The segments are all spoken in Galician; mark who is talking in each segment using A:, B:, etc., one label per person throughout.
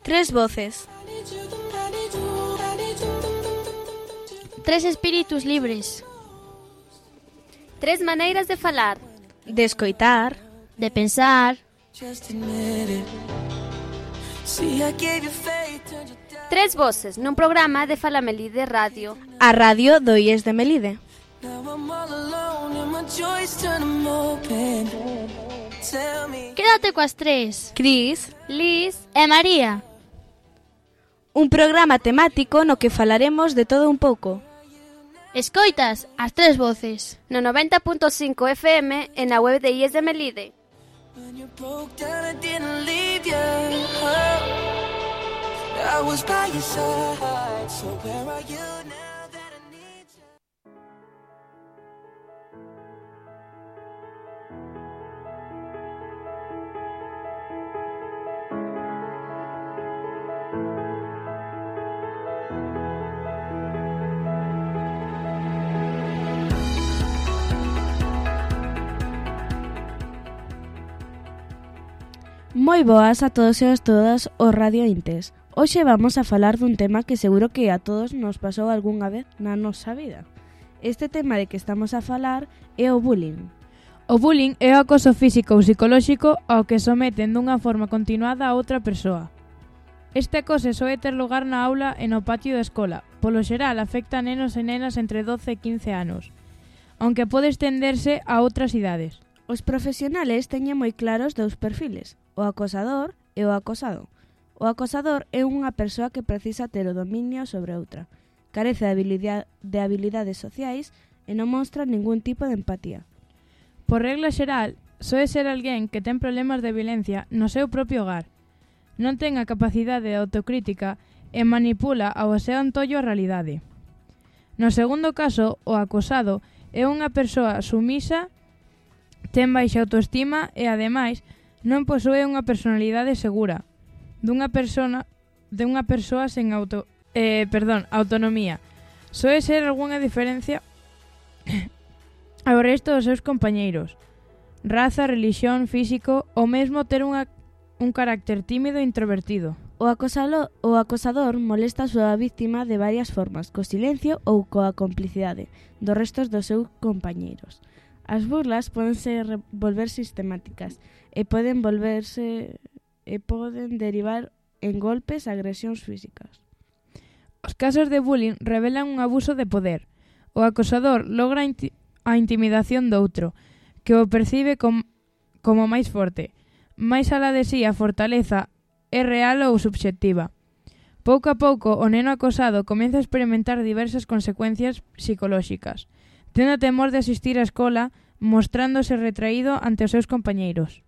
A: Tres voces.
B: Tres espíritus libres.
C: Tres maneiras de falar.
A: De escoitar.
B: De pensar.
C: Tres voces nun programa de Fala Melide Radio.
A: A radio do IES de Melide.
B: Quédate coas tres.
A: Cris
C: Liz
B: E María.
A: Un programa temático no que falaremos de todo un pouco.
B: Escoitas as tres voces.
C: no 90.5 FM e na web de IES de Melide.
A: Moi boas a todos e a todas os radiointes. Hoxe vamos a falar dun tema que seguro que a todos nos pasou algunha vez na nosa vida. Este tema de que estamos a falar é o bullying.
D: O bullying é o acoso físico ou psicolóxico ao que someten dunha forma continuada a outra persoa. Este acoso soe ter lugar na aula e no patio da escola. Polo xeral afecta a nenos e nenas entre 12 e 15 anos, aunque pode estenderse a outras idades.
A: Os profesionales teñen moi claros dous perfiles, o acosador e o acosado. O acosador é unha persoa que precisa ter o dominio sobre outra, carece de habilidades sociais e non mostra ningún tipo de empatía.
D: Por regla xeral, soe ser alguén que ten problemas de violencia no seu propio hogar. Non ten a capacidade de autocrítica e manipula ao seu antollo a realidade. No segundo caso, o acosado é unha persoa sumisa, ten baixa autoestima e, ademais, non posúe unha personalidade segura, dunha persoa sen autonomía. Soe ser algunha diferencia ao resto dos seus compañeiros. Raza, relixión, físico, ou mesmo ter un carácter tímido e introvertido.
A: O acosador molesta a súa víctima de varias formas, co silencio ou coa complicidade dos restos dos seus compañeiros. As burlas poden volver sistemáticas e poden derivar en golpes e agresións físicas.
D: Os casos de bullying revelan un abuso de poder. O acosador logra a intimidación do outro, que o percibe como máis forte. Mais alá de si, a fortaleza é real ou subxectiva. Pouco a pouco, o neno acosado comeza a experimentar diversas consecuencias psicolóxicas, tendo temor de asistir á escola, mostrándose retraído ante os seus compañeiros.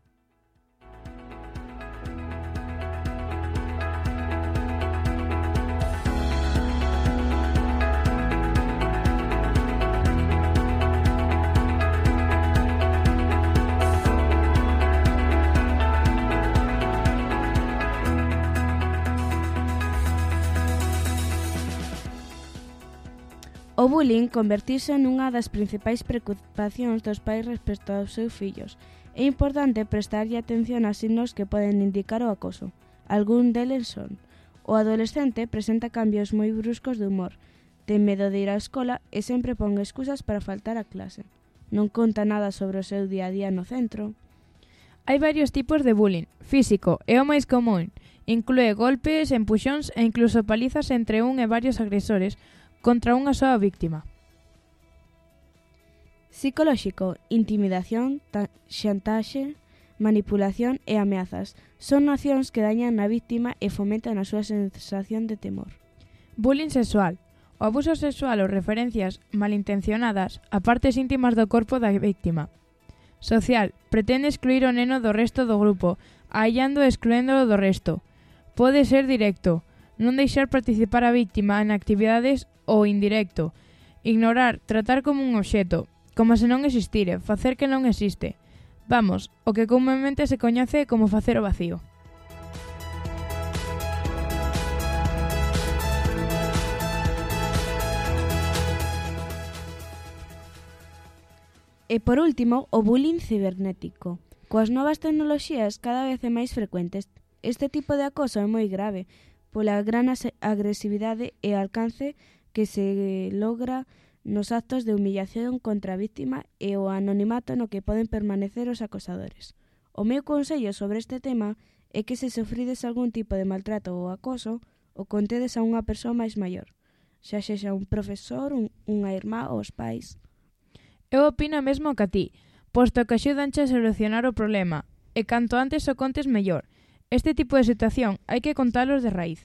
A: O bullying convertirse nunha das principais preocupacións dos pais respecto aos seus fillos. É importante prestarlle atención a signos que poden indicar o acoso. Algún deles son: o adolescente presenta cambios moi bruscos de humor, ten medo de ir á escola e sempre pon excusas para faltar a clase. Non conta nada sobre o seu día a día no centro.
D: Hai varios tipos de bullying. Físico é o máis común. Inclúe golpes, empuxóns e incluso palizas entre un e varios agresores contra unha soa víctima.
A: Psicolóxico, intimidación, xantaxe, manipulación e ameazas. Son accións que dañan na víctima e fomentan a súa sensación de temor.
D: Bullying sexual. O abuso sexual ou referencias malintencionadas a partes íntimas do corpo da víctima. Social. Pretende excluir o neno do resto do grupo, aillando e excluéndolo do resto. Pode ser directo. Non deixar participar a víctima en actividades ou indirecto. Ignorar, tratar como un obxeto, como se non existire, facer que non existe. Vamos, o que comunmente se coñece como facer o vacío.
A: E por último, o bullying cibernético. Coas novas tecnoloxías cada vez é máis frecuentes. Este tipo de acoso é moi grave pola gran agresividade e alcance que se logra nos actos de humillación contra a víctima e o anonimato no que poden permanecer os acosadores. O meu consello sobre este tema é que se sofrides algún tipo de maltrato ou acoso, o contedes a unha persoa máis maior, xa sexa un profesor, unha irmá ou os pais.
D: Eu opino mesmo que a ti, posto que axudanche a solucionar o problema, e canto antes o contes mellor. Este tipo de situación hai que contalos de raíz.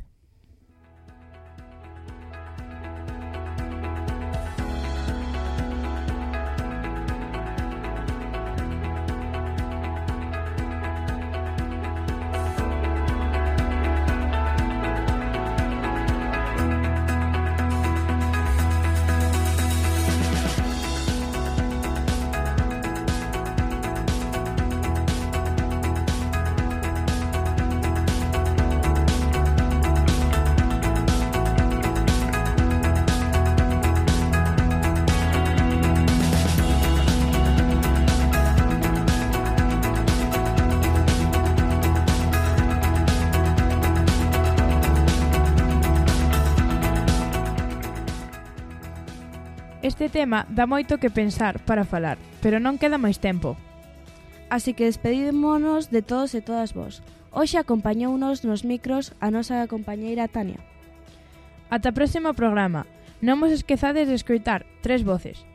D: Este tema dá moito que pensar para falar, pero non queda máis tempo.
A: Así que despedímonos de todos e todas vos. Hoxe acompañounos nos micros a nosa compañeira Tania.
D: Ata o próximo programa. Non vos esquezades de escoitar Tres Voces.